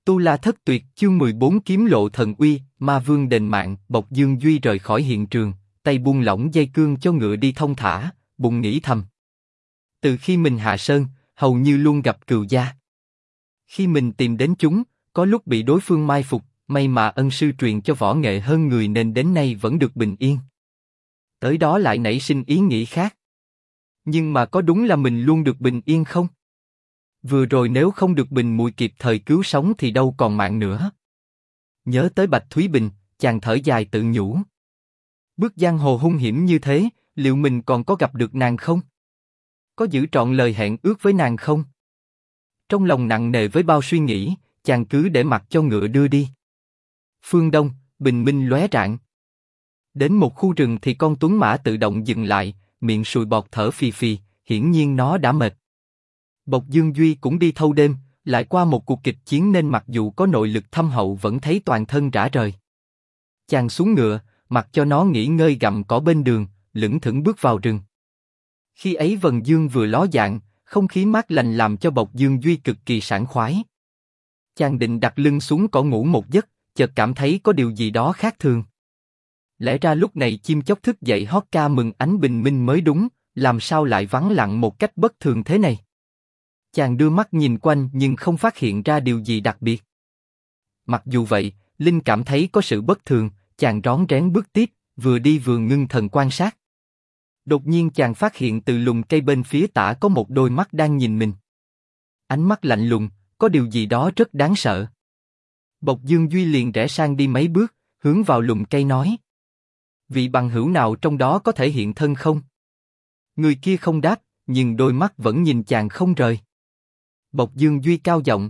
Tu La Thất Tuyệt, chương 14 Kiếm Lộ Thần Uy, Ma Vương đền mạng. Bộc Dương Duy rời khỏi hiện trường, tay buông lỏng dây cương cho ngựa đi thong thả, bụng nghĩ thầm. Từ khi mình hạ sơn, hầu như luôn gặp cừu gia. Khi mình tìm đến chúng, có lúc bị đối phương mai phục, may mà ân sư truyền cho võ nghệ hơn người nên đến nay vẫn được bình yên. Tới đó lại nảy sinh ý nghĩ khác. Nhưng mà có đúng là mình luôn được bình yên không? Vừa rồi nếu không được Bình Mùi kịp thời cứu sống thì đâu còn mạng nữa. Nhớ tới Bạch Thúy Bình, chàng thở dài tự nhủ. Bước giang hồ hung hiểm như thế, liệu mình còn có gặp được nàng không? Có giữ trọn lời hẹn ước với nàng không? Trong lòng nặng nề với bao suy nghĩ, chàng cứ để mặc cho ngựa đưa đi. Phương Đông, bình minh lóe rạng. Đến một khu rừng thì con tuấn mã tự động dừng lại, miệng sùi bọt thở phì phì, hiển nhiên nó đã mệt. Bộc Dương Duy cũng đi thâu đêm, lại qua một cuộc kịch chiến nên mặc dù có nội lực thâm hậu vẫn thấy toàn thân rã rời. Chàng xuống ngựa, mặc cho nó nghỉ ngơi gặm cỏ bên đường, lững thững bước vào rừng. Khi ấy vầng dương vừa ló dạng, không khí mát lành làm cho Bộc Dương Duy cực kỳ sảng khoái. Chàng định đặt lưng xuống cỏ ngủ một giấc, chợt cảm thấy có điều gì đó khác thường. Lẽ ra lúc này chim chóc thức dậy hót ca mừng ánh bình minh mới đúng, làm sao lại vắng lặng một cách bất thường thế này? Chàng đưa mắt nhìn quanh nhưng không phát hiện ra điều gì đặc biệt. Mặc dù vậy, Linh cảm thấy có sự bất thường, chàng rón rén bước tiếp, vừa đi vừa ngưng thần quan sát. Đột nhiên chàng phát hiện từ lùm cây bên phía tả có một đôi mắt đang nhìn mình. Ánh mắt lạnh lùng, có điều gì đó rất đáng sợ. Bộc Dương Duy liền rẽ sang đi mấy bước, hướng vào lùm cây nói. Vị bằng hữu nào trong đó có thể hiện thân không? Người kia không đáp, nhưng đôi mắt vẫn nhìn chàng không rời. Bộc Dương Duy cao giọng.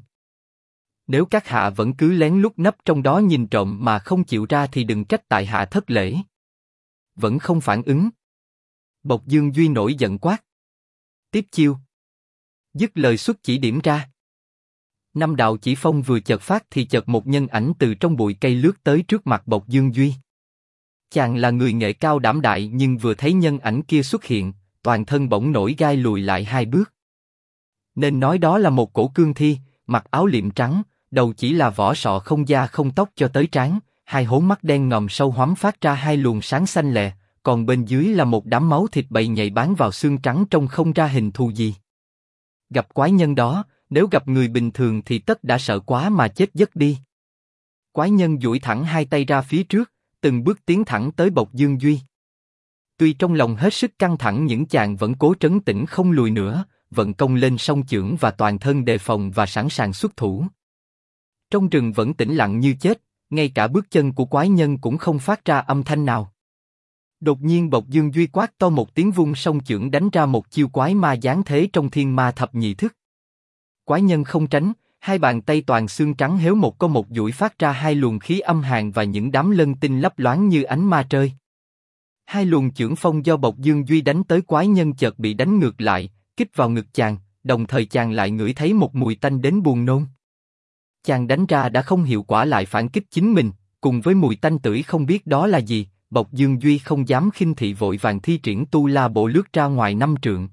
Nếu các hạ vẫn cứ lén lút nấp trong đó nhìn trộm mà không chịu ra thì đừng trách tại hạ thất lễ. Vẫn không phản ứng. Bộc Dương Duy nổi giận quát. Tiếp chiêu. Dứt lời xuất chỉ điểm ra. Năm đạo chỉ phong vừa chợt phát thì chợt một nhân ảnh từ trong bụi cây lướt tới trước mặt Bộc Dương Duy. Chàng là người nghệ cao đảm đại nhưng vừa thấy nhân ảnh kia xuất hiện, toàn thân bỗng nổi gai lùi lại hai bước. Nên nói đó là một cổ cương thi, mặc áo liệm trắng, đầu chỉ là vỏ sọ không da không tóc cho tới trán, hai hố mắt đen ngòm sâu hoắm phát ra hai luồng sáng xanh lè, còn bên dưới là một đám máu thịt bầy nhầy bám vào xương trắng trông không ra hình thù gì. Gặp quái nhân đó, nếu gặp người bình thường thì tất đã sợ quá mà chết giấc đi. Quái nhân duỗi thẳng hai tay ra phía trước, từng bước tiến thẳng tới Bộc Dương Duy. Tuy trong lòng hết sức căng thẳng nhưng chàng vẫn cố trấn tĩnh không lùi nữa, vận công lên song chưởng và toàn thân đề phòng và sẵn sàng xuất thủ. Trong rừng vẫn tĩnh lặng như chết, ngay cả bước chân của quái nhân cũng không phát ra âm thanh nào. Đột nhiên Bộc Dương Duy quát to một tiếng vung song chưởng đánh ra một chiêu quái ma giáng thế trong thiên ma thập nhị thức. Quái nhân không tránh, hai bàn tay toàn xương trắng héo một có một duỗi phát ra hai luồng khí âm hàn và những đám lân tinh lấp loáng như ánh ma trời. Hai luồng chưởng phong do Bộc Dương Duy đánh tới quái nhân chợt bị đánh ngược lại, kích vào ngực chàng, đồng thời chàng lại ngửi thấy một mùi tanh đến buồn nôn. Chàng đánh ra đã không hiệu quả lại phản kích chính mình, cùng với mùi tanh tưởi không biết đó là gì, Bộc Dương Duy không dám khinh thị vội vàng thi triển Tu La Bộ lướt ra ngoài 5 trượng.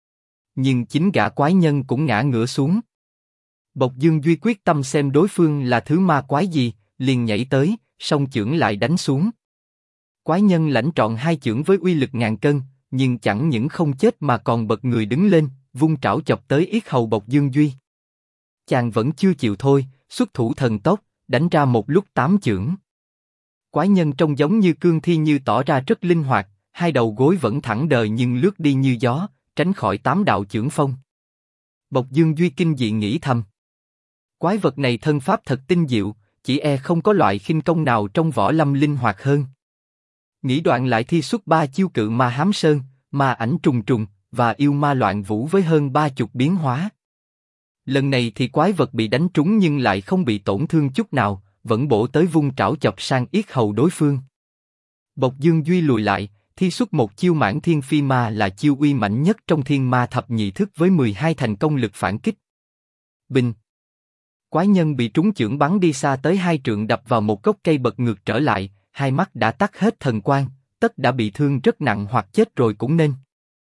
Nhưng chính gã quái nhân cũng ngã ngửa xuống. Bộc Dương Duy quyết tâm xem đối phương là thứ ma quái gì, liền nhảy tới, song chưởng lại đánh xuống. Quái nhân lãnh trọn hai chưởng với uy lực ngàn cân, nhưng chẳng những không chết mà còn bật người đứng lên, vung trảo chọc tới yết hầu Bộc Dương Duy. Chàng vẫn chưa chịu thôi, xuất thủ thần tốc, đánh ra một lúc 8 chưởng. Quái nhân trông giống như cương thi như tỏ ra rất linh hoạt, hai đầu gối vẫn thẳng đờ nhưng lướt đi như gió, tránh khỏi 8 đạo chưởng phong. Bộc Dương Duy kinh dị nghĩ thầm. Quái vật này thân pháp thật tinh diệu, chỉ e không có loại khinh công nào trong võ lâm linh hoạt hơn. Nghĩ đoạn lại thi xuất 3 chiêu cự ma hám sơn, ma ảnh trùng trùng và yêu ma loạn vũ với hơn 30 biến hóa. Lần này thì quái vật bị đánh trúng nhưng lại không bị tổn thương chút nào, vẫn bổ tới vung trảo chọc sang yết hầu đối phương. Bộc Dương Duy lùi lại, thi xuất một chiêu Mãn Thiên Phi Ma là chiêu uy mạnh nhất trong thiên ma thập nhị thức với 12 thành công lực phản kích. Bình. Quái nhân bị trúng chưởng bắn đi xa tới 2 trượng đập vào một gốc cây bật ngược trở lại, hai mắt đã tắt hết thần quang, tất đã bị thương rất nặng hoặc chết rồi cũng nên.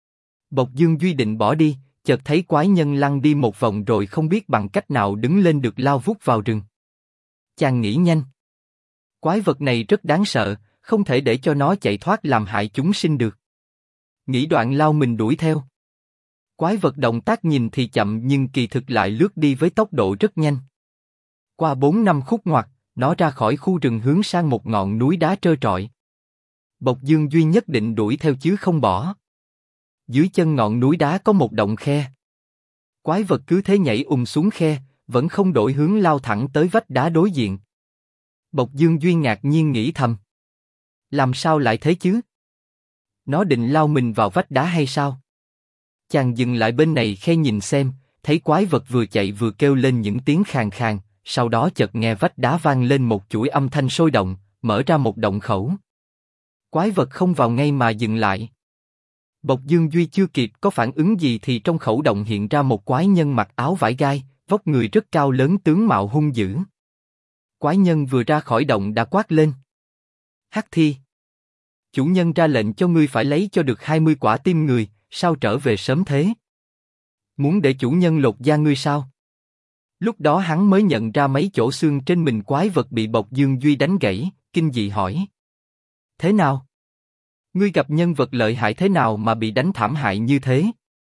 Bộc Dương Duy định bỏ đi, chợt thấy quái nhân lăn đi một vòng rồi không biết bằng cách nào đứng lên được lao vút vào rừng. Chàng nghĩ nhanh. Quái vật này rất đáng sợ, không thể để cho nó chạy thoát làm hại chúng sinh được. Nghĩ đoạn lao mình đuổi theo. Quái vật động tác nhìn thì chậm nhưng kỳ thực lại lướt đi với tốc độ rất nhanh. Qua 4-5 khúc ngoặt, nó ra khỏi khu rừng hướng sang một ngọn núi đá trơ trọi. Bộc Dương Duy nhất định đuổi theo chứ không bỏ. Dưới chân ngọn núi đá có một động khe. Quái vật cứ thế nhảy xuống khe, vẫn không đổi hướng lao thẳng tới vách đá đối diện. Bộc Dương Duy ngạc nhiên nghĩ thầm. Làm sao lại thế chứ? Nó định lao mình vào vách đá hay sao? Chàng dừng lại bên này khe nhìn xem, thấy quái vật vừa chạy vừa kêu lên những tiếng khàn khàn, sau đó chợt nghe vách đá vang lên một chuỗi âm thanh sôi động, mở ra một động khẩu. Quái vật không vào ngay mà dừng lại. Bộc Dương Duy chưa kịp có phản ứng gì thì trong khẩu động hiện ra một quái nhân mặc áo vải gai, vóc người rất cao lớn tướng mạo hung dữ. Quái nhân vừa ra khỏi động đã quát lên. Hắc Thi! Chủ nhân ra lệnh cho ngươi phải lấy cho được 20 quả tim người, sao trở về sớm thế? Muốn để chủ nhân lột da ngươi sao? Lúc đó hắn mới nhận ra mấy chỗ xương trên mình quái vật bị Bộc Dương Duy đánh gãy, kinh dị hỏi. Thế nào? Ngươi gặp nhân vật lợi hại thế nào mà bị đánh thảm hại như thế?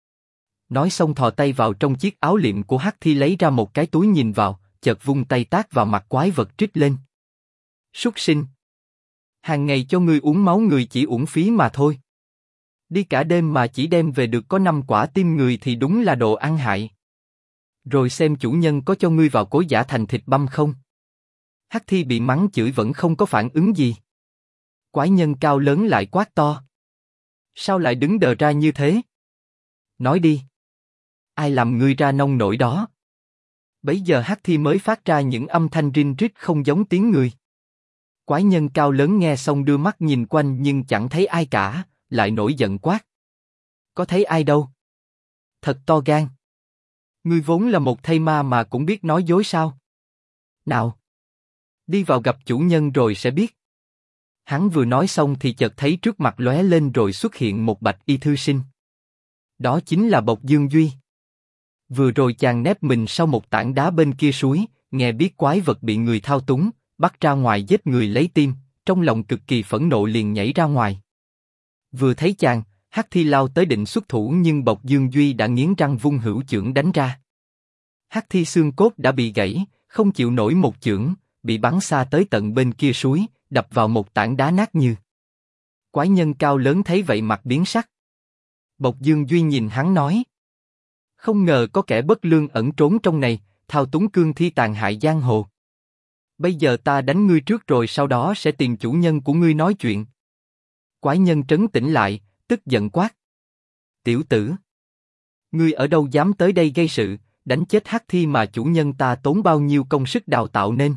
Nói xong thò tay vào trong chiếc áo liệm của Hắc Thi lấy ra một cái túi nhìn vào, chợt vung tay tát vào mặt quái vật trích lên. Súc sinh! Hàng ngày cho ngươi uống máu người chỉ uổng phí mà thôi. Đi cả đêm mà chỉ đem về được có 5 quả tim người thì đúng là đồ ăn hại. Rồi xem chủ nhân có cho ngươi vào cối giã thành thịt băm không? Hắc Thi bị mắng chửi vẫn không có phản ứng gì. Quái nhân cao lớn lại quát to. Sao lại đứng đờ ra như thế? Nói đi. Ai làm ngươi ra nông nổi đó? Bấy giờ Hắc Thi mới phát ra những âm thanh rin rít không giống tiếng người. Quái nhân cao lớn nghe xong đưa mắt nhìn quanh nhưng chẳng thấy ai cả, lại nổi giận quát. Có thấy ai đâu? Thật to gan. Ngươi vốn là một thây ma mà cũng biết nói dối sao? Nào! Đi vào gặp chủ nhân rồi sẽ biết. Hắn vừa nói xong thì chợt thấy trước mặt lóe lên rồi xuất hiện một bạch y thư sinh. Đó chính là Bộc Dương Duy. Vừa rồi chàng nép mình sau một tảng đá bên kia suối, nghe biết quái vật bị người thao túng, bắt ra ngoài giết người lấy tim, trong lòng cực kỳ phẫn nộ liền nhảy ra ngoài. Vừa thấy chàng, Hắc Thi lao tới định xuất thủ nhưng Bộc Dương Duy đã nghiến răng vung hữu chưởng đánh ra. Hắc Thi xương cốt đã bị gãy, không chịu nổi một chưởng, bị bắn xa tới tận bên kia suối, đập vào một tảng đá nát như. Quái nhân cao lớn thấy vậy mặt biến sắc. Bộc Dương Duy nhìn hắn nói. Không ngờ có kẻ bất lương ẩn trốn trong này, thao túng cương thi tàn hại giang hồ. Bây giờ ta đánh ngươi trước rồi sau đó sẽ tìm chủ nhân của ngươi nói chuyện. Quái nhân trấn tĩnh lại, tức giận quát. Tiểu tử! Ngươi ở đâu dám tới đây gây sự, đánh chết Hắc Thi mà chủ nhân ta tốn bao nhiêu công sức đào tạo nên.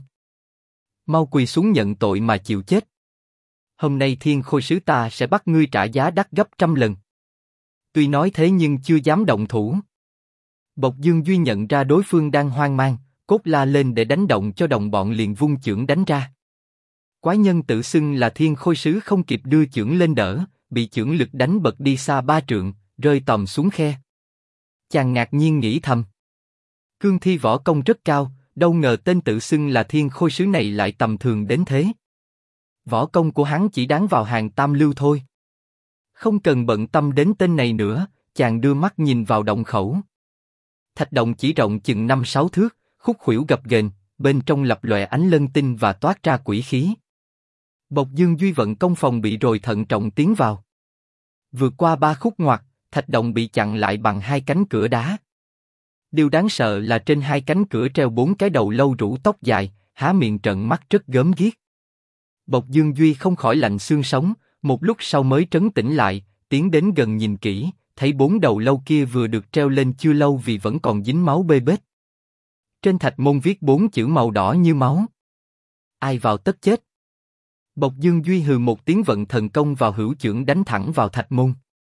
Mau quỳ xuống nhận tội mà chịu chết. Hôm nay Thiên Khôi Sứ ta sẽ bắt ngươi trả giá đắt gấp 100 lần. Tuy nói thế nhưng chưa dám động thủ. Bộc Dương Duy nhận ra đối phương đang hoang mang, cốt la lên để đánh động cho đồng bọn liền vung chưởng đánh ra. Quái nhân tự xưng là Thiên Khôi Sứ không kịp đưa chưởng lên đỡ, bị chưởng lực đánh bật đi xa 3 trượng, rơi tòm xuống khe. Chàng ngạc nhiên nghĩ thầm. Cương thi võ công rất cao, đâu ngờ tên tự xưng là Thiên Khôi Sứ này lại tầm thường đến thế. Võ công của hắn chỉ đáng vào hàng tam lưu thôi. Không cần bận tâm đến tên này nữa, chàng đưa mắt nhìn vào động khẩu. Thạch động chỉ rộng chừng 5-6 thước, khúc khuỷu gập ghềnh, bên trong lập lòe ánh lân tinh và toát ra quỷ khí. Bộc Dương Duy vận công phòng bị rồi thận trọng tiến vào. Vượt qua 3 khúc ngoặt, thạch động bị chặn lại bằng 2 cánh cửa đá. Điều đáng sợ là trên 2 cánh cửa treo 4 cái đầu lâu rũ tóc dài, há miệng trợn mắt rất gớm ghiếc. Bộc Dương Duy không khỏi lạnh xương sống, một lúc sau mới trấn tĩnh lại, tiến đến gần nhìn kỹ, thấy 4 đầu lâu kia vừa được treo lên chưa lâu vì vẫn còn dính máu bê bết. Trên thạch môn viết 4 chữ màu đỏ như máu. Ai vào tất chết. Bộc Dương Duy hừ một tiếng vận thần công vào hữu chưởng đánh thẳng vào thạch môn.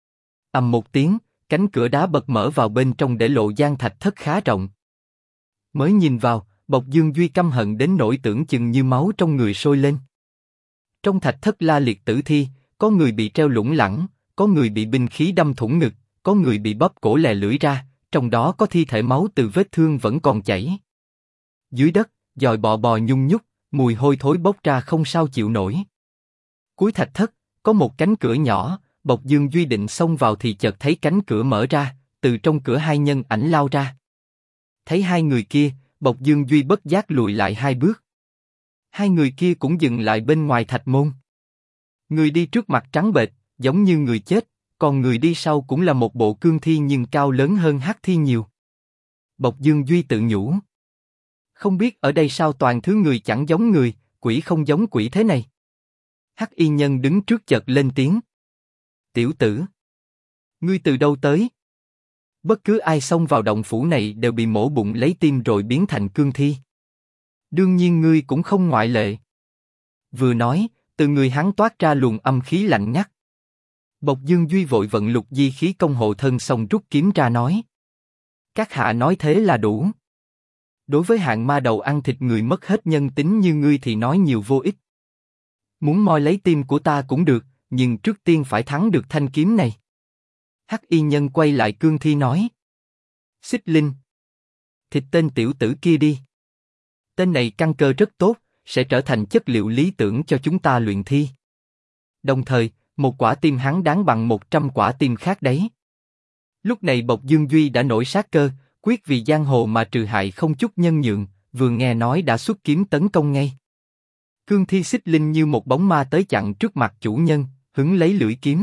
Ầm một tiếng, cánh cửa đá bật mở vào bên trong để lộ gian thạch thất khá rộng. Mới nhìn vào, Bộc Dương Duy căm hận đến nỗi tưởng chừng như máu trong người sôi lên. Trong thạch thất la liệt tử thi, có người bị treo lủng lẳng, có người bị binh khí đâm thủng ngực, có người bị bóp cổ lè lưỡi ra, trong đó có thi thể máu từ vết thương vẫn còn chảy. Dưới đất, dòi bò bò nhung nhúc, mùi hôi thối bốc ra không sao chịu nổi. Cuối thạch thất, có một cánh cửa nhỏ, Bộc Dương Duy định xông vào thì chợt thấy cánh cửa mở ra, từ trong cửa hai nhân ảnh lao ra. Thấy hai người kia, Bộc Dương Duy bất giác lùi lại hai bước. Hai người kia cũng dừng lại bên ngoài thạch môn. Người đi trước mặt trắng bệch, giống như người chết, còn người đi sau cũng là một bộ cương thi nhưng cao lớn hơn hắc thi nhiều. Bộc Dương Duy tự nhủ. Không biết ở đây sao toàn thứ người chẳng giống người, quỷ không giống quỷ thế này. Hắc y nhân đứng trước chợt lên tiếng. Tiểu tử, ngươi từ đâu tới? Bất cứ ai xông vào động phủ này đều bị mổ bụng lấy tim rồi biến thành cương thi. Đương nhiên ngươi cũng không ngoại lệ. Vừa nói, từ người hắn toát ra luồng âm khí lạnh ngắt. Bộc Dương Duy vội vận lục di khí công hộ thân xong rút kiếm ra nói. Các hạ nói thế là đủ. Đối với hạng ma đầu ăn thịt người mất hết nhân tính như ngươi thì nói nhiều vô ích. Muốn moi lấy tim của ta cũng được, nhưng trước tiên phải thắng được thanh kiếm này. Hắc y nhân quay lại cương thi nói. Xích Linh, thịt tên tiểu tử kia đi. Tên này căn cơ rất tốt, sẽ trở thành chất liệu lý tưởng cho chúng ta luyện thi. Đồng thời, một quả tim hắn đáng bằng 100 quả tim khác đấy. Lúc này Bộc Dương Duy đã nổi sát cơ, quyết vì giang hồ mà trừ hại không chút nhân nhượng, vừa nghe nói đã xuất kiếm tấn công ngay. Cương thi Xích Linh như một bóng ma tới chặn trước mặt chủ nhân, hứng lấy lưỡi kiếm.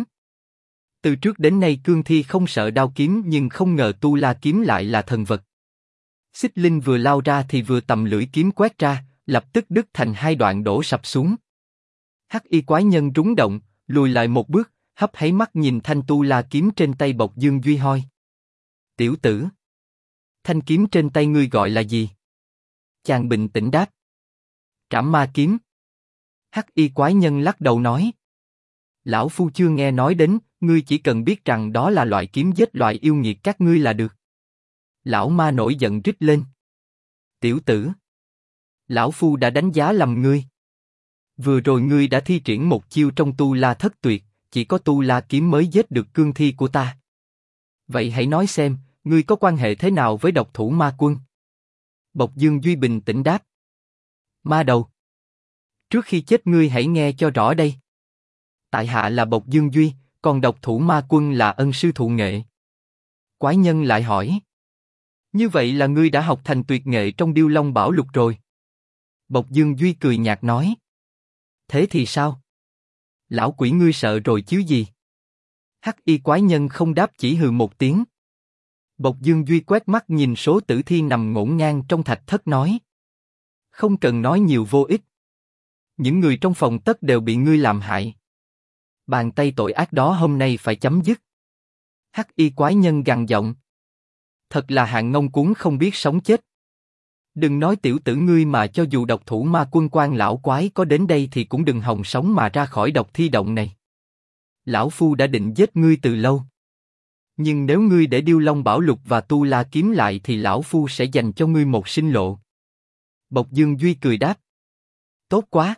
Từ trước đến nay cương thi không sợ đao kiếm nhưng không ngờ tu la kiếm lại là thần vật. Xích Linh vừa lao ra thì vừa tầm lưỡi kiếm quét ra, lập tức đứt thành hai đoạn đổ sập xuống. Hắc y quái nhân rúng động, lùi lại một bước, hấp háy mắt nhìn thanh tu la kiếm trên tay Bộc Dương Duy hoi. Tiểu tử, thanh kiếm trên tay ngươi gọi là gì? Chàng bình tĩnh đáp. Trảm ma kiếm. Hắc y quái nhân lắc đầu nói. Lão phu chưa nghe nói đến, ngươi chỉ cần biết rằng đó là loại kiếm giết loại yêu nghiệt các ngươi là được. Lão ma nổi giận rít lên. Tiểu tử, lão phu đã đánh giá lầm ngươi. Vừa rồi ngươi đã thi triển một chiêu trong tu la thất tuyệt, chỉ có tu la kiếm mới giết được cương thi của ta. Vậy hãy nói xem, ngươi có quan hệ thế nào với độc thủ ma quân? Bộc Dương Duy bình tĩnh đáp. Ma đầu, trước khi chết ngươi hãy nghe cho rõ đây. Tại hạ là Bộc Dương Duy, còn độc thủ ma quân là ân sư thụ nghệ. Quái nhân lại hỏi. Như vậy là ngươi đã học thành tuyệt nghệ trong Điêu Long Bảo Lục rồi. Bộc Dương Duy cười nhạt nói. Thế thì sao? Lão quỷ ngươi sợ rồi chứ gì? Hắc y quái nhân không đáp chỉ hừ một tiếng. Bộc Dương Duy quét mắt nhìn số tử thi nằm ngổn ngang trong thạch thất nói. Không cần nói nhiều vô ích. Những người trong phòng tất đều bị ngươi làm hại. Bàn tay tội ác đó hôm nay phải chấm dứt. Hắc y quái nhân gằn giọng. Thật là hạng ngông cuốn không biết sống chết. Đừng nói tiểu tử ngươi mà cho dù độc thủ ma quân quan lão quái có đến đây thì cũng đừng hòng sống mà ra khỏi độc thi động này. Lão phu đã định giết ngươi từ lâu. Nhưng nếu ngươi để Điêu Long Bảo Lục và Tu La kiếm lại thì lão phu sẽ dành cho ngươi một sinh lộ. Bộc Dương Duy cười đáp. Tốt quá.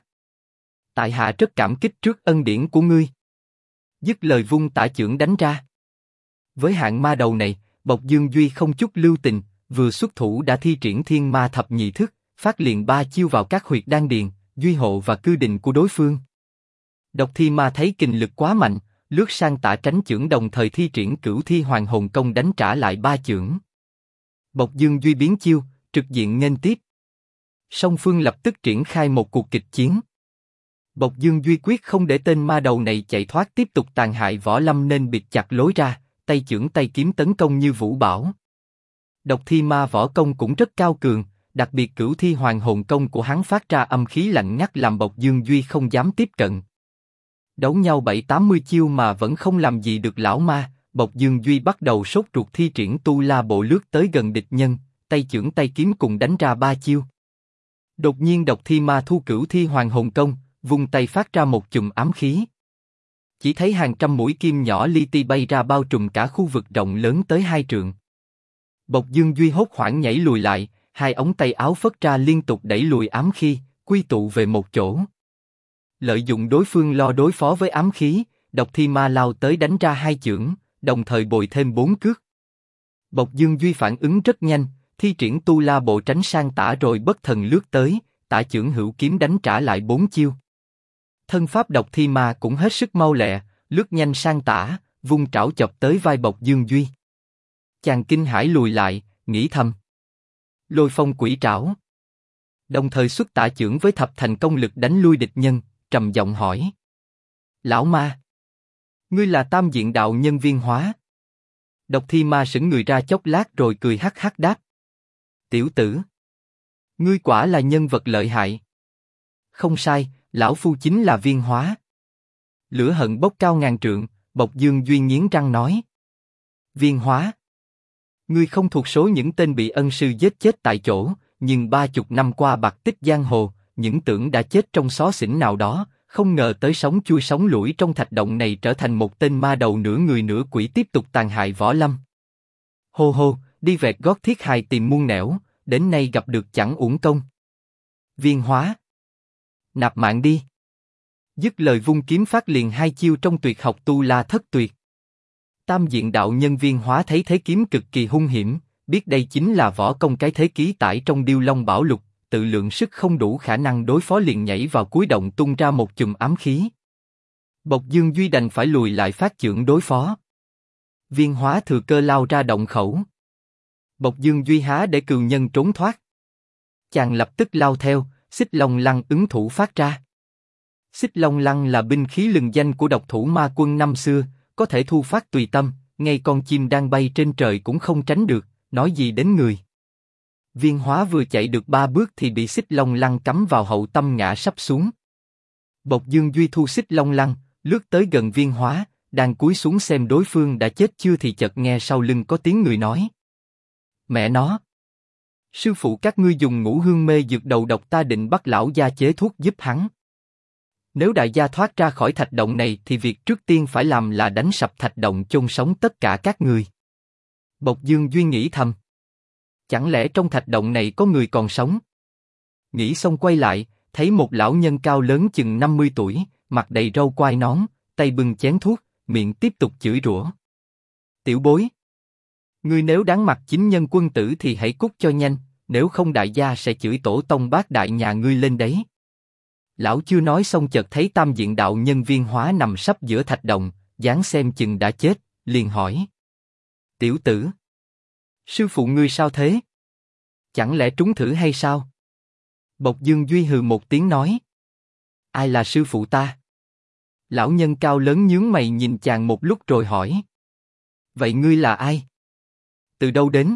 Tại hạ rất cảm kích trước ân điển của ngươi. Dứt lời vung tả chưởng đánh ra. Với hạng ma đầu này, Bộc Dương Duy không chút lưu tình, vừa xuất thủ đã thi triển Thiên Ma Thập Nhị Thức, phát liền 3 chiêu vào các huyệt đan điền, duy hộ và cư đình của đối phương. Độc thi ma thấy kình lực quá mạnh, lướt sang tả tránh chưởng đồng thời thi triển Cửu Thi Hoàng Hồn Công đánh trả lại 3 chưởng. Bộc Dương Duy biến chiêu, trực diện nghênh tiếp. Song phương lập tức triển khai một cuộc kịch chiến. Bộc Dương Duy quyết không để tên ma đầu này chạy thoát tiếp tục tàn hại võ lâm nên bịt chặt lối ra, tay chưởng tay kiếm tấn công như vũ bão. Độc thi ma võ công cũng rất cao cường, đặc biệt Cửu Thi Hoàng Hồn Công của hắn phát ra âm khí lạnh ngắt làm Bộc Dương Duy không dám tiếp cận. Đấu nhau 7-80 chiêu mà vẫn không làm gì được lão ma, Bộc Dương Duy bắt đầu sốt ruột thi triển Tu La Bộ lướt tới gần địch nhân, tay chưởng tay kiếm cùng đánh ra 3 chiêu. Đột nhiên độc thi ma thu Cửu Thi Hoàng Hồn Công, vung tay phát ra một chùm ám khí. Chỉ thấy hàng trăm mũi kim nhỏ li ti bay ra bao trùm cả khu vực rộng lớn tới 2 trượng. Bộc Dương Duy hốt hoảng nhảy lùi lại, hai ống tay áo phất ra liên tục đẩy lùi ám khí, quy tụ về một chỗ. Lợi dụng đối phương lo đối phó với ám khí, độc thi ma lao tới đánh ra 2 chưởng, đồng thời bồi thêm 4 cước. Bộc Dương Duy phản ứng rất nhanh, thi triển tu la bộ tránh sang tả rồi bất thần lướt tới, tả chưởng hữu kiếm đánh trả lại 4 chiêu. Thân pháp độc thi ma cũng hết sức mau lẹ, lướt nhanh sang tả, vung trảo chọc tới vai Bộc Dương Duy. Chàng kinh hãi lùi lại, nghĩ thầm. Lôi phong quỷ trảo. Đồng thời xuất tả chưởng với thập thành công lực đánh lui địch nhân, trầm giọng hỏi. Lão ma! Ngươi là Tam Diện Đạo Nhân Viên Hóa. Độc thi ma sững người ra chốc lát rồi cười hắc hắc đáp. Tiểu tử! Ngươi quả là nhân vật lợi hại. Không sai, lão phu chính là Viên Hóa. Lửa hận bốc cao ngàn trượng, Bộc Dương Duy nghiến răng nói. Viên Hóa! Ngươi không thuộc số những tên bị ân sư giết chết tại chỗ, nhưng 30 năm qua bạc tích giang hồ, những tưởng đã chết trong xó xỉnh nào đó, không ngờ tới sống chui sống lủi trong thạch động này trở thành một tên ma đầu nửa người nửa quỷ tiếp tục tàn hại võ lâm. Hô hô, đi vẹt gót thiết hài tìm muôn nẻo, đến nay gặp được chẳng uổng công. Viên Hóa! Nạp mạng đi! Dứt lời vung kiếm phát liền 2 chiêu trong tuyệt học tu la thất tuyệt. Tam Diện Đạo Nhân Viên Hóa thấy thế kiếm cực kỳ hung hiểm, biết đây chính là võ công cái thế ký tải trong Điêu Long Bảo Lục, tự lượng sức không đủ khả năng đối phó liền nhảy vào cuối động tung ra một chùm ám khí. Bộc Dương Duy đành phải lùi lại phát chưởng đối phó. Viên Hóa thừa cơ lao ra động khẩu. Bộc Dương Duy há để cừu nhân trốn thoát. Chàng lập tức lao theo, Xích Long Lăng ứng thủ phát ra. Xích Long Lăng là binh khí lừng danh của độc thủ ma quân năm xưa, có thể thu phát tùy tâm, ngay con chim đang bay trên trời cũng không tránh được, nói gì đến người. Viên Hóa vừa chạy được 3 bước thì bị Xích Long Lăng cắm vào hậu tâm ngã sắp xuống. Bộc Dương Duy thu Xích Long Lăng, lướt tới gần Viên Hóa, đang cúi xuống xem đối phương đã chết chưa thì chợt nghe sau lưng có tiếng người nói. Mẹ nó! Sư phụ các ngươi dùng ngũ hương mê dược đầu độc, ta định bắt lão gia chế thuốc giúp hắn. Nếu đại gia thoát ra khỏi thạch động này thì việc trước tiên phải làm là đánh sập thạch động chôn sống tất cả các người. Bộc Dương Duy nghĩ thầm. Chẳng lẽ trong thạch động này có người còn sống? Nghĩ xong quay lại, thấy một lão nhân cao lớn chừng 50 tuổi, mặt đầy râu quai nón, tay bưng chén thuốc, miệng tiếp tục chửi rủa. Tiểu bối! Ngươi nếu đáng mặt chính nhân quân tử thì hãy cút cho nhanh, nếu không đại gia sẽ chửi tổ tông bác đại nhà ngươi lên đấy. Lão chưa nói xong chợt thấy Tam Diện Đạo Nhân Viên Hóa nằm sấp giữa thạch động, dáng xem chừng đã chết, liền hỏi. Tiểu tử! Sư phụ ngươi sao thế? Chẳng lẽ trúng thử hay sao? Bộc Dương Duy hừ một tiếng nói. Ai là sư phụ ta? Lão nhân cao lớn nhướng mày nhìn chàng một lúc rồi hỏi. Vậy ngươi là ai? Từ đâu đến?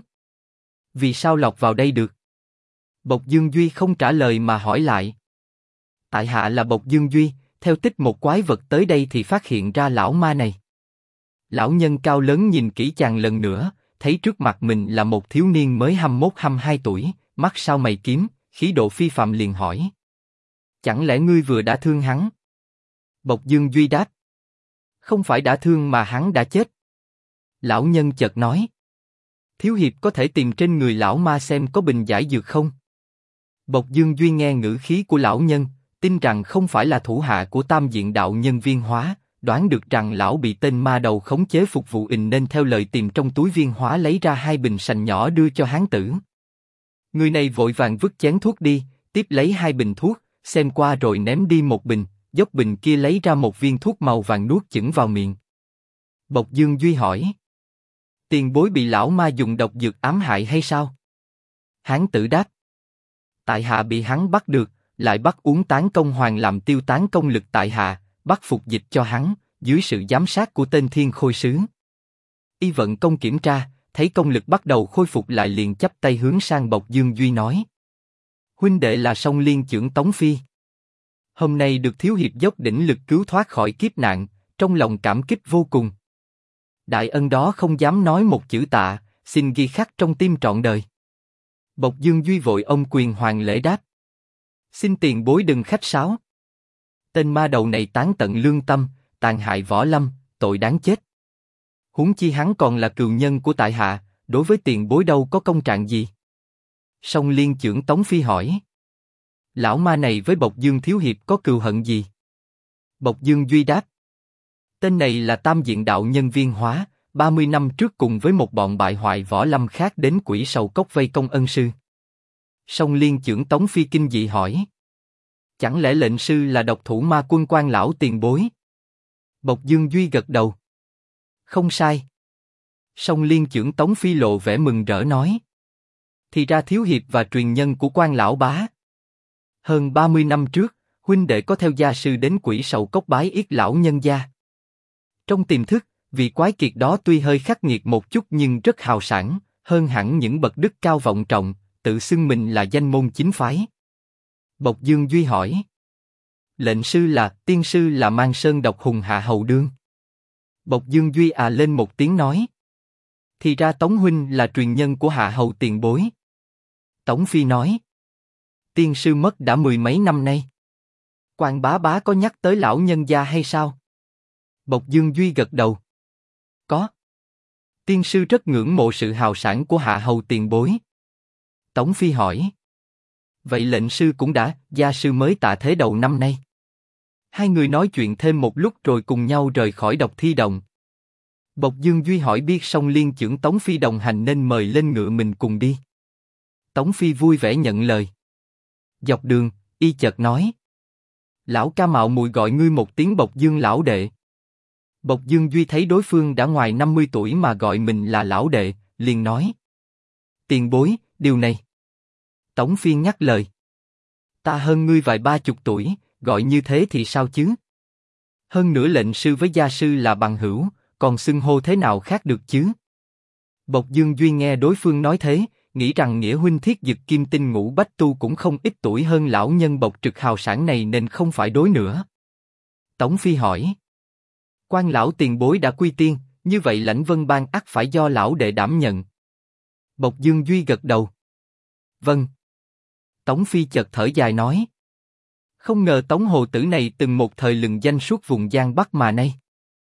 Vì sao lọt vào đây được? Bộc Dương Duy không trả lời mà hỏi lại. Tại hạ là Bộc Dương Duy, theo tích một quái vật tới đây thì phát hiện ra lão ma này. Lão nhân cao lớn nhìn kỹ chàng lần nữa, thấy trước mặt mình là một thiếu niên mới 21-22 tuổi, mắt sao mày kiếm, khí độ phi phàm liền hỏi. Chẳng lẽ ngươi vừa đã thương hắn? Bộc Dương Duy đáp. Không phải đã thương mà hắn đã chết. Lão nhân chợt nói. Thiếu hiệp có thể tìm trên người lão ma xem có bình giải dược không? Bộc Dương Duy nghe ngữ khí của lão nhân, tin rằng không phải là thủ hạ của Tam Diện Đạo Nhân Viên Hóa, đoán được rằng lão bị tên ma đầu khống chế phục vụ nên theo lời tìm trong túi Viên Hóa lấy ra 2 bình sành nhỏ đưa cho hán tử. Người này vội vàng vứt chén thuốc đi, tiếp lấy 2 bình thuốc, xem qua rồi ném đi một bình, dốc bình kia lấy ra một viên thuốc màu vàng nuốt chửng vào miệng. Bộc Dương Duy hỏi. Tiền bối bị lão ma dùng độc dược ám hại hay sao? Hán tử đáp. Tại hạ bị hắn bắt được, lại bắt uống tán công hoàng làm tiêu tán công lực tại hạ, bắt phục dịch cho hắn, dưới sự giám sát của tên Thiên Khôi Sứ. Y vận công kiểm tra, thấy công lực bắt đầu khôi phục lại liền chắp tay hướng sang Bộc Dương Duy nói. Huynh đệ là Song Liên Chưởng Tống Phi. Hôm nay được thiếu hiệp dốc đỉnh lực cứu thoát khỏi kiếp nạn, trong lòng cảm kích vô cùng. Đại ân đó không dám nói một chữ tạ, xin ghi khắc trong tim trọn đời. Bộc Dương Duy vội ôm quyền hoàng lễ đáp. Xin tiền bối đừng khách sáo. Tên ma đầu này tán tận lương tâm, tàn hại võ lâm, tội đáng chết. Huống chi hắn còn là cừu nhân của tại hạ, đối với tiền bối đâu có công trạng gì. Song Liên Chưởng Tống Phi hỏi. Lão ma này với Bộc Dương thiếu hiệp có cừu hận gì? Bộc Dương Duy đáp. Tên này là Tam Diện Đạo Nhân Viên Hóa, 30 năm trước cùng với một bọn bại hoại võ lâm khác đến Quỷ Sầu Cốc vây công ân sư. Song Liên trưởng Tống Phi kinh dị hỏi. Chẳng lẽ lệnh sư là độc thủ ma quân Quan lão tiền bối? Bộc Dương Duy gật đầu. Không sai. Song Liên trưởng Tống Phi lộ vẻ mừng rỡ nói. Thì ra thiếu hiệp và truyền nhân của Quan lão bá. Hơn 30 năm trước, huynh đệ có theo gia sư đến Quỷ Sầu Cốc bái yết lão nhân gia. Trong tiềm thức, vị quái kiệt đó tuy hơi khắc nghiệt một chút nhưng rất hào sảng, hơn hẳn những bậc đức cao vọng trọng, tự xưng mình là danh môn chính phái. Bộc Dương Duy hỏi. Lệnh sư là, tiên sư là Mang Sơn độc hùng Hạ Hầu Đương. Bộc Dương Duy lên một tiếng nói. Thì ra Tống huynh là truyền nhân của Hạ Hầu tiền bối. Tống Phi nói. Tiên sư mất đã 10 mấy năm nay. Quan bá bá có nhắc tới lão nhân gia hay sao? Bộc Dương Duy gật đầu. Có. Tiên sư rất ngưỡng mộ sự hào sảng của Hạ Hầu tiền bối. Tống Phi hỏi. Vậy lệnh sư cũng đã, gia sư mới tạ thế đầu năm nay. Hai người nói chuyện thêm một lúc rồi cùng nhau rời khỏi Độc Thi Động. Bộc Dương Duy hỏi biết Song Liên trưởng Tống Phi đồng hành nên mời lên ngựa mình cùng đi. Tống Phi vui vẻ nhận lời. Dọc đường, y chợt nói. Lão ca mạo muội gọi ngươi một tiếng Bộc Dương lão đệ. Bộc Dương Duy thấy đối phương đã ngoài 50 tuổi mà gọi mình là lão đệ, liền nói. Tiền bối, điều này. Tống Phi nhắc lời. Ta hơn ngươi vài 30 tuổi, gọi như thế thì sao chứ? Hơn nữa lệnh sư với gia sư là bằng hữu, còn xưng hô thế nào khác được chứ? Bộc Dương Duy nghe đối phương nói thế, nghĩ rằng nghĩa huynh Thiết Dực Kim Tinh Ngũ Bách Tu cũng không ít tuổi hơn lão nhân Bộc Trực hào sản này nên không phải đối nữa. Tống Phi hỏi. Quan lão tiền bối đã quy tiên, như vậy Lãnh Vân Bang ắt phải do lão đệ đảm nhận. Bộc Dương Duy gật đầu. Vâng. Tống Phi chợt thở dài nói. Không ngờ Tống hồ tử này từng một thời lừng danh suốt vùng Giang Bắc mà nay.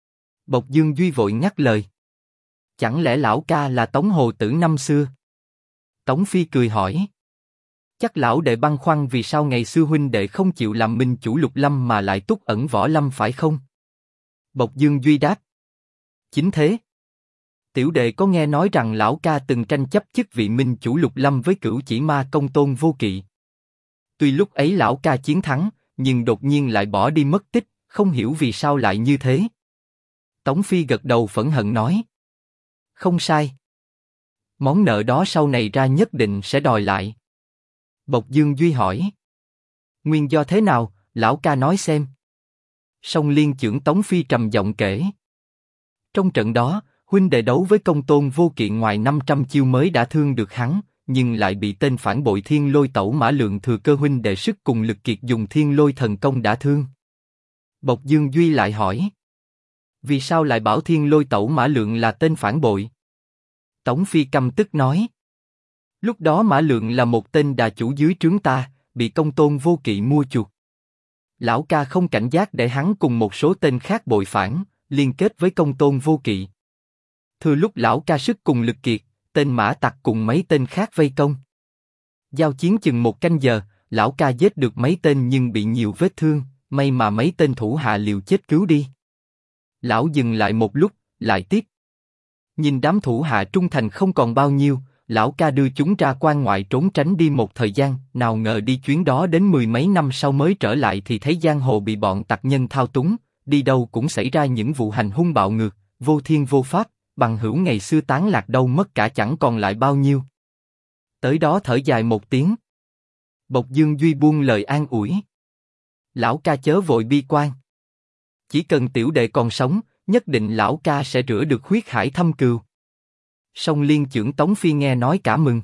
Bộc Dương Duy vội nhắc lời. Chẳng lẽ lão ca là Tống hồ tử năm xưa? Tống Phi cười hỏi. Chắc lão đệ băn khoăn vì sao ngày xưa huynh đệ không chịu làm minh chủ Lục Lâm mà lại túc ẩn võ lâm phải không? Bộc Dương Duy đáp. Chính thế. Tiểu đệ có nghe nói rằng lão ca từng tranh chấp chức vị minh chủ Lục Lâm với Cửu Chỉ Ma Công Tôn Vô Kỵ. Tuy lúc ấy lão ca chiến thắng, nhưng đột nhiên lại bỏ đi mất tích, không hiểu vì sao lại như thế. Tống Phi gật đầu phẫn hận nói. Không sai. Món nợ đó sau này ra nhất định sẽ đòi lại. Bộc Dương Duy hỏi. Nguyên do thế nào, lão ca nói xem. Song Liên trưởng Tống Phi trầm giọng kể. Trong trận đó, huynh đệ đấu với Công Tôn Vô Kỵ ngoài 500 chiêu mới đã thương được hắn, nhưng lại bị tên phản bội Thiên Lôi Tẩu Mã Lượng thừa cơ huynh đệ sức cùng lực kiệt dùng Thiên Lôi thần công đả thương. Bộc Dương Duy lại hỏi. Vì sao lại bảo Thiên Lôi Tẩu Mã Lượng là tên phản bội? Tống Phi căm tức nói. Lúc đó Mã Lượng là một tên đà chủ dưới trướng ta, bị Công Tôn Vô Kỵ mua chuộc. Lão ca không cảnh giác để hắn cùng một số tên khác bội phản, liên kết với Công Tôn Vô Kỵ. Thừa lúc lão ca sức cùng lực kiệt, tên Mã Tặc cùng mấy tên khác vây công. Giao chiến chừng một canh giờ, lão ca giết được mấy tên nhưng bị nhiều vết thương, may mà mấy tên thủ hạ liều chết cứu đi. Lão dừng lại một lúc, lại tiếp. Nhìn đám thủ hạ trung thành không còn bao nhiêu, lão ca đưa chúng ra quan ngoại trốn tránh đi một thời gian, nào ngờ đi chuyến đó đến 10 mấy năm sau mới trở lại thì thấy giang hồ bị bọn tặc nhân thao túng, đi đâu cũng xảy ra những vụ hành hung bạo ngược, vô thiên vô pháp, bằng hữu ngày xưa tán lạc đâu mất cả chẳng còn lại bao nhiêu. Tới đó thở dài một tiếng. Bộc Dương Duy buông lời an ủi. Lão ca chớ vội bi quan. Chỉ cần tiểu đệ còn sống, nhất định lão ca sẽ rửa được huyết hải thâm cừu. Song Liên trưởng Tống Phi nghe nói cả mừng.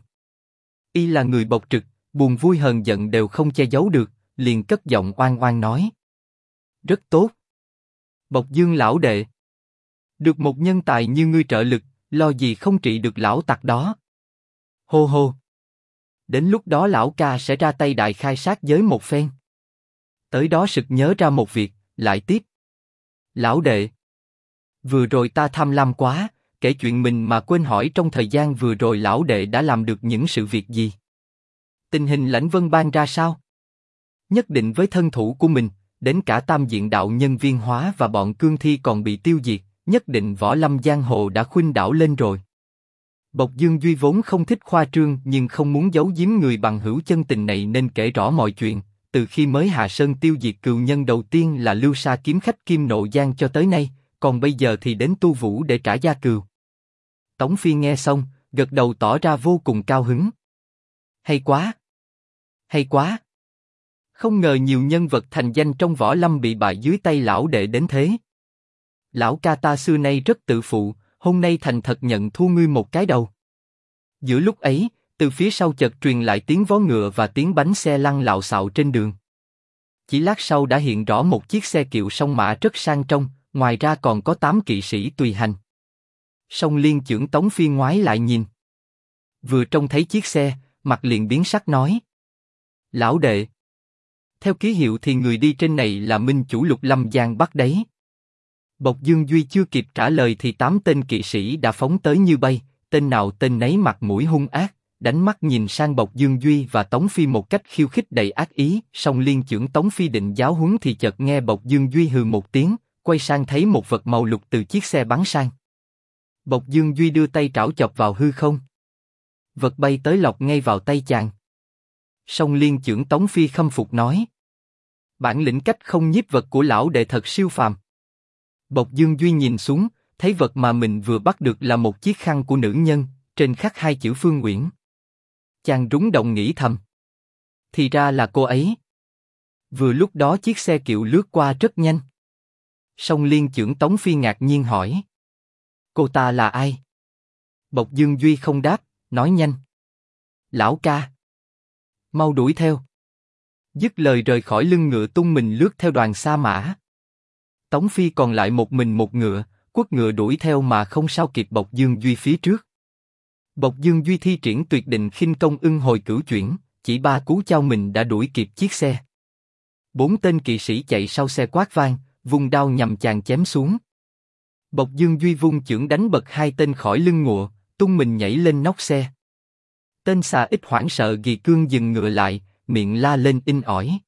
Y là người Bộc Trực, buồn vui hờn giận đều không che giấu được, liền cất giọng oan oan nói. Rất tốt. Bộc Dương lão đệ. Được một nhân tài như ngươi trợ lực, lo gì không trị được lão tặc đó. Hô hô. Đến lúc đó lão ca sẽ ra tay đại khai sát giới một phen. Tới đó sực nhớ ra một việc, lại tiếp. Lão đệ. Vừa rồi ta tham lam quá, kể chuyện mình mà quên hỏi trong thời gian vừa rồi lão đệ đã làm được những sự việc gì. Tình hình Lãnh Vân Bang ra sao? Nhất định với thân thủ của mình, đến cả Tam Diện đạo nhân Viên Hóa và bọn cương thi còn bị tiêu diệt, nhất định võ lâm giang hồ đã khuynh đảo lên rồi. Bộc Dương Duy vốn không thích khoa trương nhưng không muốn giấu giếm người bằng hữu chân tình này nên kể rõ mọi chuyện, từ khi mới hạ sơn tiêu diệt cừu nhân đầu tiên là Lưu Sa kiếm khách Kim Nộ Giang cho tới nay, còn bây giờ thì đến Tu Vũ để trả gia cừu. Tống Phi nghe xong, gật đầu tỏ ra vô cùng cao hứng. Hay quá! Hay quá! Không ngờ nhiều nhân vật thành danh trong võ lâm bị bại dưới tay lão đệ đến thế. Lão ca ta xưa nay rất tự phụ, hôm nay thành thật nhận thua ngươi một cái đầu. Giữa lúc ấy, từ phía sau chợt truyền lại tiếng vó ngựa và tiếng bánh xe lăn lạo xạo trên đường. Chỉ lát sau đã hiện rõ một chiếc xe kiệu song mã rất sang trọng, ngoài ra còn có 8 kỵ sĩ tùy hành. Song Liên chưởng Tống Phi ngoái lại nhìn. Vừa trông thấy chiếc xe, mặt liền biến sắc nói: Lão đệ, theo ký hiệu thì người đi trên này là minh chủ Lục Lâm Giang Bắc đấy. Bộc Dương Duy chưa kịp trả lời thì 8 tên kỵ sĩ đã phóng tới như bay, tên nào tên nấy mặt mũi hung ác, đánh mắt nhìn sang Bộc Dương Duy và Tống Phi một cách khiêu khích đầy ác ý. Song Liên chưởng Tống Phi định giáo huấn thì chợt nghe Bộc Dương Duy hừ một tiếng, quay sang thấy một vật màu lục từ chiếc xe bắn sang. Bộc Dương Duy đưa tay trảo chọc vào hư không. Vật bay tới lọt ngay vào tay chàng. Song Liên chưởng Tống Phi khâm phục nói: bản lĩnh cách không nhiếp vật của lão đệ thật siêu phàm. Bộc Dương Duy nhìn xuống, thấy vật mà mình vừa bắt được là một chiếc khăn của nữ nhân, trên khắc 2 chữ Phương Uyển. Chàng rúng động nghĩ thầm: thì ra là cô ấy. Vừa lúc đó chiếc xe kiệu lướt qua rất nhanh. Song Liên chưởng Tống Phi ngạc nhiên hỏi: cô ta là ai? Bộc Dương Duy không đáp, nói nhanh: lão ca, mau đuổi theo. Dứt lời rời khỏi lưng ngựa tung mình lướt theo đoàn sa mã. Tống Phi còn lại một mình một ngựa, quất ngựa đuổi theo mà không sao kịp Bộc Dương Duy phía trước. Bộc Dương Duy thi triển tuyệt định khinh công ưng hồi cửu chuyển, chỉ 3 cú chao mình đã đuổi kịp chiếc xe. 4 tên kỵ sĩ chạy sau xe quát vang, vung đao nhằm chàng chém xuống. Bộc Dương Duy vung chưởng đánh bật 2 tên khỏi lưng ngựa, tung mình nhảy lên nóc xe. Tên xà ít hoảng sợ ghi cương dừng ngựa lại, miệng la lên in ỏi.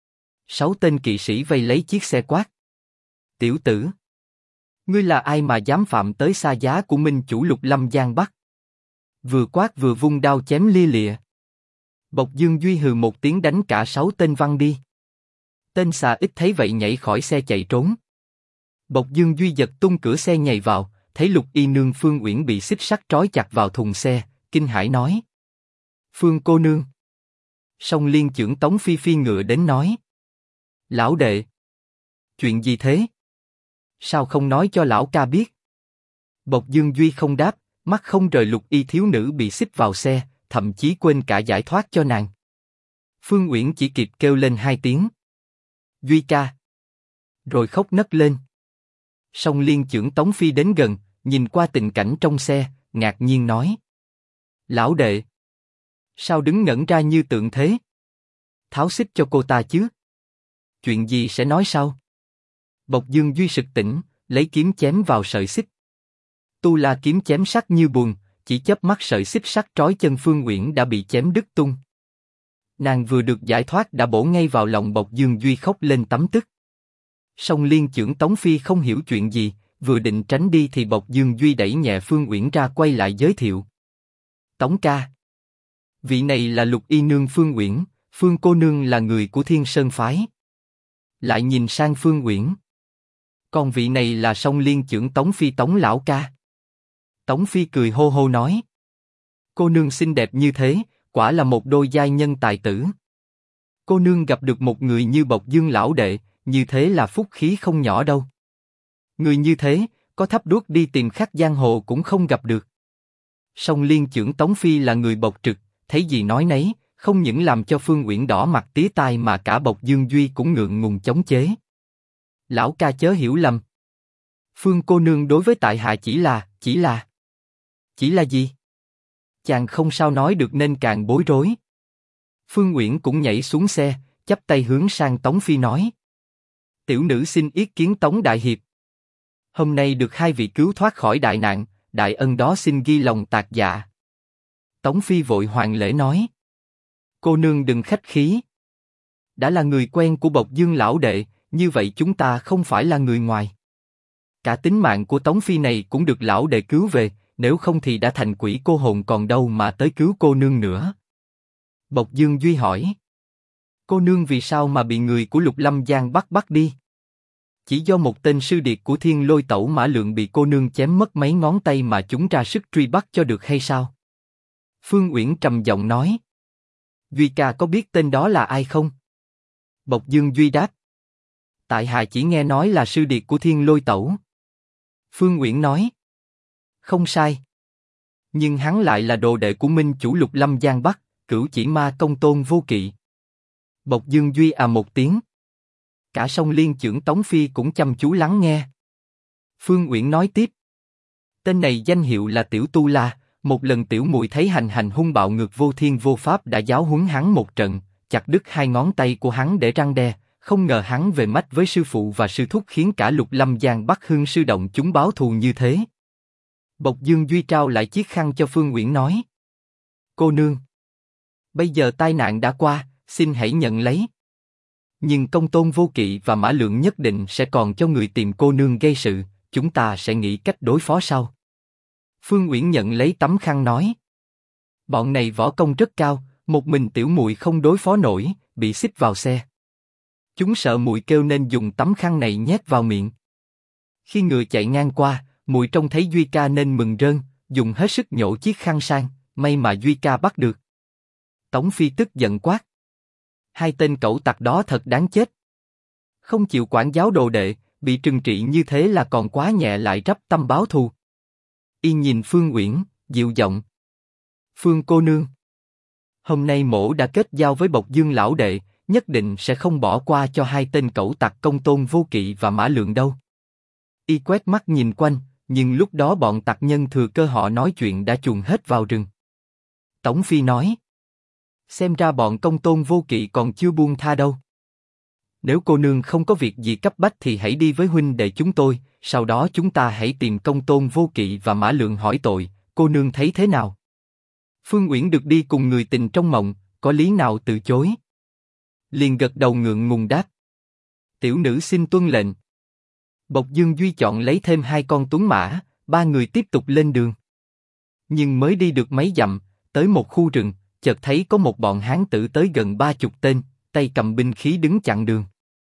6 tên kỵ sĩ vây lấy chiếc xe quát: tiểu tử, ngươi là ai mà dám phạm tới xa giá của minh chủ Lục Lâm Giang Bắc? Vừa quát vừa vung đao chém lia lịa. Bộc Dương Duy hừ một tiếng đánh cả 6 tên văng đi. Tên xà ít thấy vậy nhảy khỏi xe chạy trốn. Bộc Dương Duy giật tung cửa xe nhảy vào, thấy Lục Y Nương Phương Uyển bị xích sắt trói chặt vào thùng xe, kinh hãi nói: Phương cô nương. Song Liên chưởng Tống Phi phi ngựa đến nói: lão đệ, chuyện gì thế? Sao không nói cho lão ca biết? Bộc Dương Duy không đáp, mắt không rời Lục Y thiếu nữ bị xích vào xe, thậm chí quên cả giải thoát cho nàng. Phương Uyển chỉ kịp kêu lên 2 tiếng: Duy ca, rồi khóc nấc lên. Song Liên chưởng Tống Phi đến gần, nhìn qua tình cảnh trong xe, ngạc nhiên nói: lão đệ, sao đứng ngẩn ra như tượng thế? Tháo xích cho cô ta chứ. Chuyện gì sẽ nói sau? Bộc Dương Duy sực tỉnh, lấy kiếm chém vào sợi xích. Tu La kiếm chém sắc như buồn, chỉ chớp mắt sợi xích sắt trói chân Phương Uyển đã bị chém đứt tung. Nàng vừa được giải thoát đã bổ ngay vào lòng Bộc Dương Duy khóc lên tấm tức. Song Liên chưởng Tống Phi không hiểu chuyện gì, vừa định tránh đi thì Bộc Dương Duy đẩy nhẹ Phương Uyển ra quay lại giới thiệu: Tống ca, vị này là Lục Y Nương Phương Uyển, Phương cô nương là người của Thiên Sơn phái. Lại nhìn sang Phương Uyển: còn vị này là Song Liên chưởng Tống Phi Tống lão ca. Tống Phi cười hô hô nói: cô nương xinh đẹp như thế, quả là một đôi giai nhân tài tử. Cô nương gặp được một người như Bộc Dương lão đệ, như thế là phúc khí không nhỏ đâu. Người như thế, có thắp đuốc đi tìm khắp giang hồ cũng không gặp được. Song Liên chưởng Tống Phi là người bộc trực, thấy gì nói nấy, không những làm cho Phương Uyển đỏ mặt tía tai mà cả Bộc Dương Duy cũng ngượng ngùng chống chế. Lão ca chớ hiểu lầm. Phương cô nương đối với tại hạ chỉ là gì? Chàng không sao nói được nên càng bối rối. Phương Uyển cũng nhảy xuống xe, chắp tay hướng sang Tống Phi nói: tiểu nữ xin yết kiến Tống đại hiệp. Hôm nay được 2 vị cứu thoát khỏi đại nạn, đại ân đó xin ghi lòng tạc dạ. Tống Phi vội hoàng lễ nói: cô nương đừng khách khí. Đã là người quen của Bộc Dương lão đệ, như vậy chúng ta không phải là người ngoài. Cả tính mạng của Tống Phi này cũng được lão đệ cứu về, nếu không thì đã thành quỷ cô hồn còn đâu mà tới cứu cô nương nữa. Bộc Dương Duy hỏi. Cô nương vì sao mà bị người của Lục Lâm Giang bắt đi? Chỉ do một tên sư điệt của Thiên Lôi Tẩu Mã Lượng bị cô nương chém mất mấy ngón tay mà chúng ra sức truy bắt cho được hay sao? Phương Uyển trầm giọng nói. Duy ca có biết tên đó là ai không? Bộc Dương Duy đáp. Tại hạ chỉ nghe nói là sư điệt của Thiên Lôi Tẩu. Phương Uyển nói. Không sai. Nhưng hắn lại là đồ đệ của Minh chủ Lục Lâm Giang Bắc, Cửu Chỉ Ma Công Tôn Vô Kỵ. Bộc Dương Duy à một tiếng. Cả Song Liên trưởng Tống Phi cũng chăm chú lắng nghe. Phương Uyển nói tiếp. Tên này danh hiệu là Tiểu Tu La, một lần tiểu muội thấy hành hung bạo ngược vô thiên vô pháp đã giáo huấn hắn một trận, chặt đứt hai ngón tay của hắn để răn đe, không ngờ hắn về mách với sư phụ và sư thúc khiến cả Lục Lâm Giang Bắc hương sư động chúng báo thù như thế. Bộc Dương Duy trao lại chiếc khăn cho Phương Uyển nói. Cô nương. Bây giờ tai nạn đã qua, xin hãy nhận lấy. Nhưng Công Tôn Vô Kỵ và Mã Lượng nhất định sẽ còn cho người tìm cô nương gây sự, chúng ta sẽ nghĩ cách đối phó sau. Phương Uyển nhận lấy tấm khăn nói. Bọn này võ công rất cao, một mình tiểu muội không đối phó nổi, bị xích vào xe. Chúng sợ muội kêu nên dùng tấm khăn này nhét vào miệng. Khi người chạy ngang qua, muội trông thấy Duy ca nên mừng rơn, dùng hết sức nhổ chiếc khăn sang, may mà Duy ca bắt được. Tống Phi tức giận quát. Hai tên cẩu tặc đó thật đáng chết. Không chịu quản giáo đồ đệ, bị trừng trị như thế là còn quá nhẹ lại rắp tâm báo thù. Y nhìn Phương Uyển, dịu giọng. Phương cô nương. Hôm nay mỗ đã kết giao với Bộc Dương lão đệ, nhất định sẽ không bỏ qua cho hai tên cẩu tặc Công Tôn Vô Kỵ và Mã Lượng đâu. Y quét mắt nhìn quanh, nhưng lúc đó bọn tặc nhân thừa cơ họ nói chuyện đã chuồn hết vào rừng. Tống Phi nói. Xem ra bọn Công Tôn Vô Kỵ còn chưa buông tha đâu. Nếu cô nương không có việc gì cấp bách thì hãy đi với huynh đệ chúng tôi, sau đó chúng ta hãy tìm Công Tôn Vô Kỵ và Mã Lượng hỏi tội, cô nương thấy thế nào? Phương Uyển được đi cùng người tình trong mộng, có lý nào từ chối? Liền gật đầu ngượng ngùng đáp. Tiểu nữ xin tuân lệnh. Bộc Dương Duy chọn lấy thêm hai con tuấn mã, ba người tiếp tục lên đường. Nhưng mới đi được mấy dặm, tới một khu rừng, chợt thấy có một bọn hán tử tới gần 30 tên, tay cầm binh khí đứng chặn đường.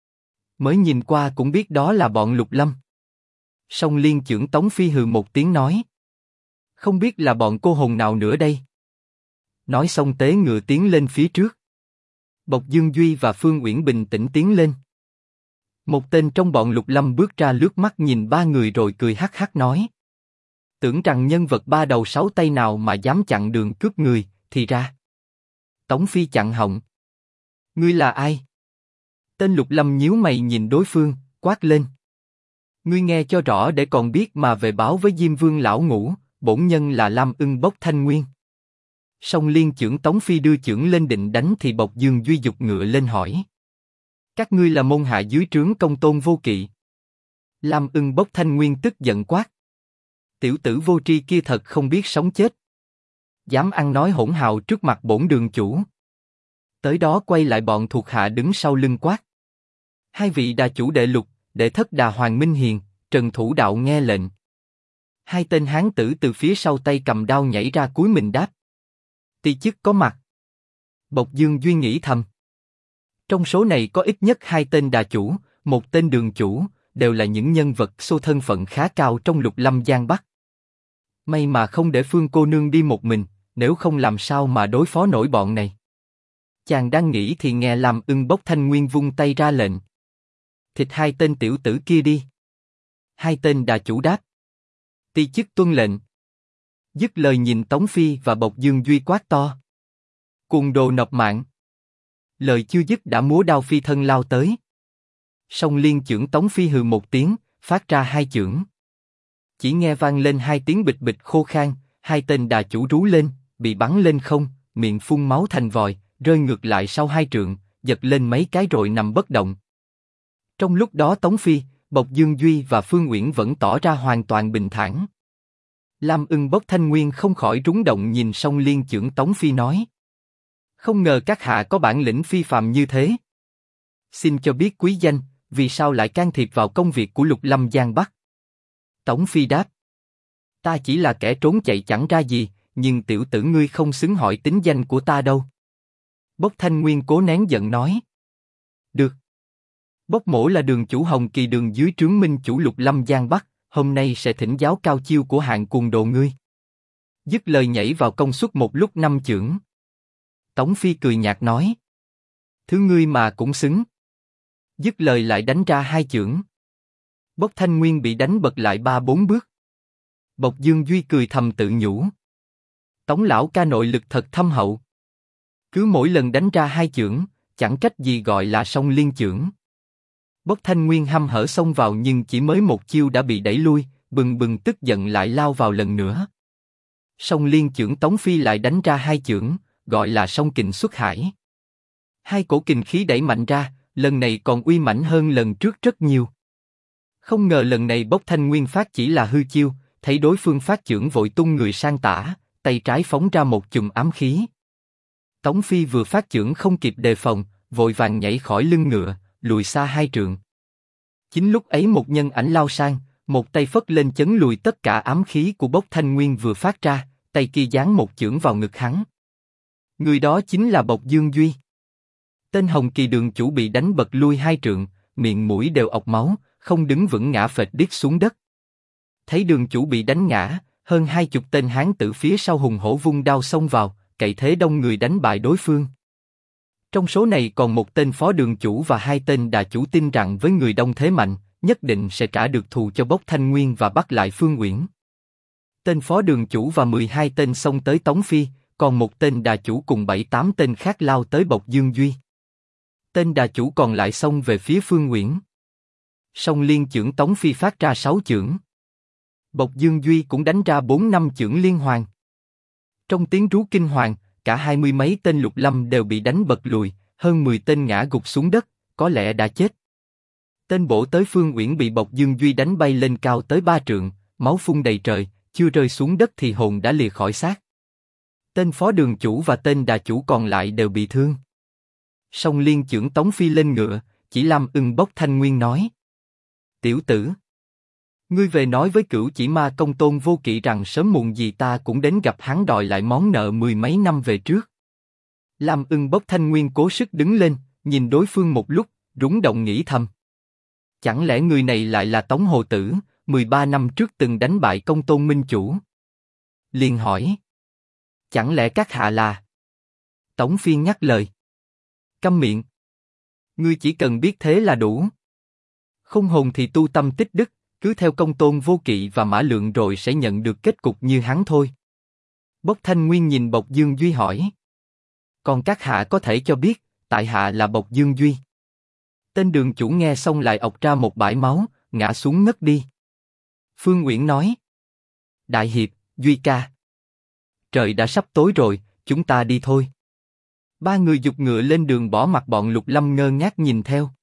Mới nhìn qua cũng biết đó là bọn Lục Lâm. Song Liên trưởng Tống Phi hừ một tiếng nói. Không biết là bọn cô hồn nào nữa đây. Nói xong tế ngựa tiến lên phía trước. Bộc Dương Duy và Phương Uyển bình tĩnh tiến lên. Một tên trong bọn Lục Lâm bước ra lướt mắt nhìn ba người rồi cười hắc hắc nói. Tưởng rằng nhân vật ba đầu sáu tay nào mà dám chặn đường cướp người, thì ra. Tống Phi chặn họng. Ngươi là ai? Tên Lục Lâm nhíu mày nhìn đối phương, quát lên. Ngươi nghe cho rõ để còn biết mà về báo với Diêm Vương lão ngũ, bổn nhân là Lam Ưng Bốc Thanh Nguyên. Song Liên trưởng Tống Phi đưa chưởng lên định đánh thì Bộc Dương Duy giục ngựa lên hỏi. Các ngươi là môn hạ dưới trướng Công Tôn Vô Kỵ. Lam Ưng Bốc Thanh Nguyên tức giận quát. Tiểu tử vô tri kia thật không biết sống chết. Dám ăn nói hỗn hào trước mặt bổn đường chủ. Tới đó quay lại bọn thuộc hạ đứng sau lưng quát. Hai vị đà chủ đệ Lục, đệ thất đà Hoàng Minh Hiền, Trần Thủ Đạo nghe lệnh. Hai tên hán tử từ phía sau tay cầm đao nhảy ra cúi mình đáp. Ti chức có mặt. Bộc Dương Duy nghĩ thầm. Trong số này có ít nhất hai tên đà chủ, một tên đường chủ, đều là những nhân vật xô thân phận khá cao trong Lục Lâm Giang Bắc. May mà không để Phương cô nương đi một mình, nếu không làm sao mà đối phó nổi bọn này. Chàng đang nghĩ thì nghe Lam Ưng Bốc Thanh Nguyên vung tay ra lệnh. Thịt hai tên tiểu tử kia đi. Hai tên đà chủ đáp. Ti chức tuân lệnh. Dứt lời nhìn Tống Phi và Bộc Dương Duy quát to. Cuồng đồ nộp mạng. Lời chưa dứt đã múa đao phi thân lao tới. Song Liên trưởng Tống Phi hừ một tiếng, phát ra hai chưởng. Chỉ nghe vang lên hai tiếng bịch bịch khô khan, hai tên đà chủ rú lên, bị bắn lên không, miệng phun máu thành vòi, rơi ngược lại sau hai trượng, giật lên mấy cái rồi nằm bất động. Trong lúc đó Tống Phi, Bộc Dương Duy và Phương Uyển vẫn tỏ ra hoàn toàn bình thản. Lam Ưng Bốc Thanh Nguyên không khỏi rúng động nhìn Song Liên trưởng Tống Phi nói. Không ngờ các hạ có bản lĩnh phi phàm như thế. Xin cho biết quý danh, vì sao lại can thiệp vào công việc của Lục Lâm Giang Bắc? Tống Phi đáp. Ta chỉ là kẻ trốn chạy chẳng ra gì, nhưng tiểu tử ngươi không xứng hỏi tính danh của ta đâu. Bốc Thanh Nguyên cố nén giận nói. Được. Bốc mỗ là đường chủ Hồng Kỳ đường dưới trướng Minh chủ Lục Lâm Giang Bắc, hôm nay sẽ thỉnh giáo cao chiêu của hạng cuồng đồ ngươi. Dứt lời nhảy vào công suất một lúc 5 chưởng. Tống Phi cười nhạt nói. Thứ ngươi mà cũng xứng. Dứt lời lại đánh ra 2 chưởng. Bốc Thanh Nguyên bị đánh bật lại 3-4 bước. Bộc Dương Duy cười thầm tự nhủ. Tống lão ca nội lực thật thâm hậu. Cứ mỗi lần đánh ra 2 chưởng, chẳng trách gì gọi là song liên chưởng. Bốc Thanh Nguyên hăm hở xông vào nhưng chỉ mới một chiêu đã bị đẩy lui, bừng bừng tức giận lại lao vào lần nữa. Song liên chưởng Tống Phi lại đánh ra 2 chưởng, gọi là song kình xuất hải. 2 cổ kình khí đẩy mạnh ra, lần này còn uy mãnh hơn lần trước rất nhiều. Không ngờ lần này Bốc Thanh Nguyên phát chỉ là hư chiêu, thấy đối phương phát chưởng vội tung người sang tả, tay trái phóng ra một chùm ám khí. Tống Phi vừa phát chưởng không kịp đề phòng, vội vàng nhảy khỏi lưng ngựa, lùi xa 2 trượng. Chính lúc ấy một nhân ảnh lao sang, một tay phất lên chấn lùi tất cả ám khí của Bốc Thanh Nguyên vừa phát ra, tay kia giáng một chưởng vào ngực hắn. Người đó chính là Bộc Dương Duy. Tên Hồng Kỳ đường chủ bị đánh bật lui 2 trượng, miệng mũi đều ọc máu, không đứng vững ngã phệt điếc xuống đất. Thấy đường chủ bị đánh ngã, hơn 20 tên hán tử phía sau hùng hổ vung đao xông vào, cậy thế đông người đánh bại đối phương. Trong số này còn một tên phó đường chủ và 2 tên đà chủ tin rằng với người đông thế mạnh, nhất định sẽ trả được thù cho Bốc Thanh Nguyên và bắt lại Phương Uyển. Tên phó đường chủ và 12 tên xông tới Tống Phi, còn một tên đà chủ cùng 7-8 tên khác lao tới Bộc Dương Duy. Tên đà chủ còn lại xông về phía Phương Uyển. Song liên chưởng Tống Phi phát ra 6 chưởng. Bộc Dương Duy cũng đánh ra 4-5 chưởng liên hoàn. Trong tiếng rú kinh hoàng, cả 20 mấy tên Lục Lâm đều bị đánh bật lùi, hơn 10 tên ngã gục xuống đất, có lẽ đã chết. Tên bổ tới Phương Uyển bị Bộc Dương Duy đánh bay lên cao tới 3 trượng, máu phun đầy trời, chưa rơi xuống đất thì hồn đã lìa khỏi xác. Tên phó đường chủ và tên đà chủ còn lại đều bị thương. Song liên chưởng Tống Phi lên ngựa, chỉ Lam Ưng Bốc Thanh Nguyên nói. Tiểu tử, ngươi về nói với Cửu Chỉ Ma Công Tôn Vô Kỵ rằng sớm muộn gì ta cũng đến gặp hắn đòi lại món nợ 10 mấy năm về trước. Lam Ưng Bốc Thanh Nguyên cố sức đứng lên, nhìn đối phương một lúc, rúng động nghĩ thầm. Chẳng lẽ người này lại là Tống Hồ Tử, 13 năm trước từng đánh bại Công Tôn Minh Chủ? Liền hỏi. Chẳng lẽ các hạ là? Tống Phi nhắc lời. Câm miệng. Ngươi chỉ cần biết thế là đủ. Không hồn thì tu tâm tích đức, cứ theo Công Tôn Vô Kỵ và Mã Lượng rồi sẽ nhận được kết cục như hắn thôi. Bốc Thanh Nguyên nhìn Bộc Dương Duy hỏi. Còn các hạ có thể cho biết, tại hạ là Bộc Dương Duy. Tên đường chủ nghe xong lại ọc ra một bãi máu, ngã xuống ngất đi. Phương Uyển nói. Đại hiệp, Duy ca. Trời đã sắp tối rồi, chúng ta đi thôi. 3 người giục ngựa lên đường bỏ mặc bọn Lục Lâm ngơ ngác nhìn theo.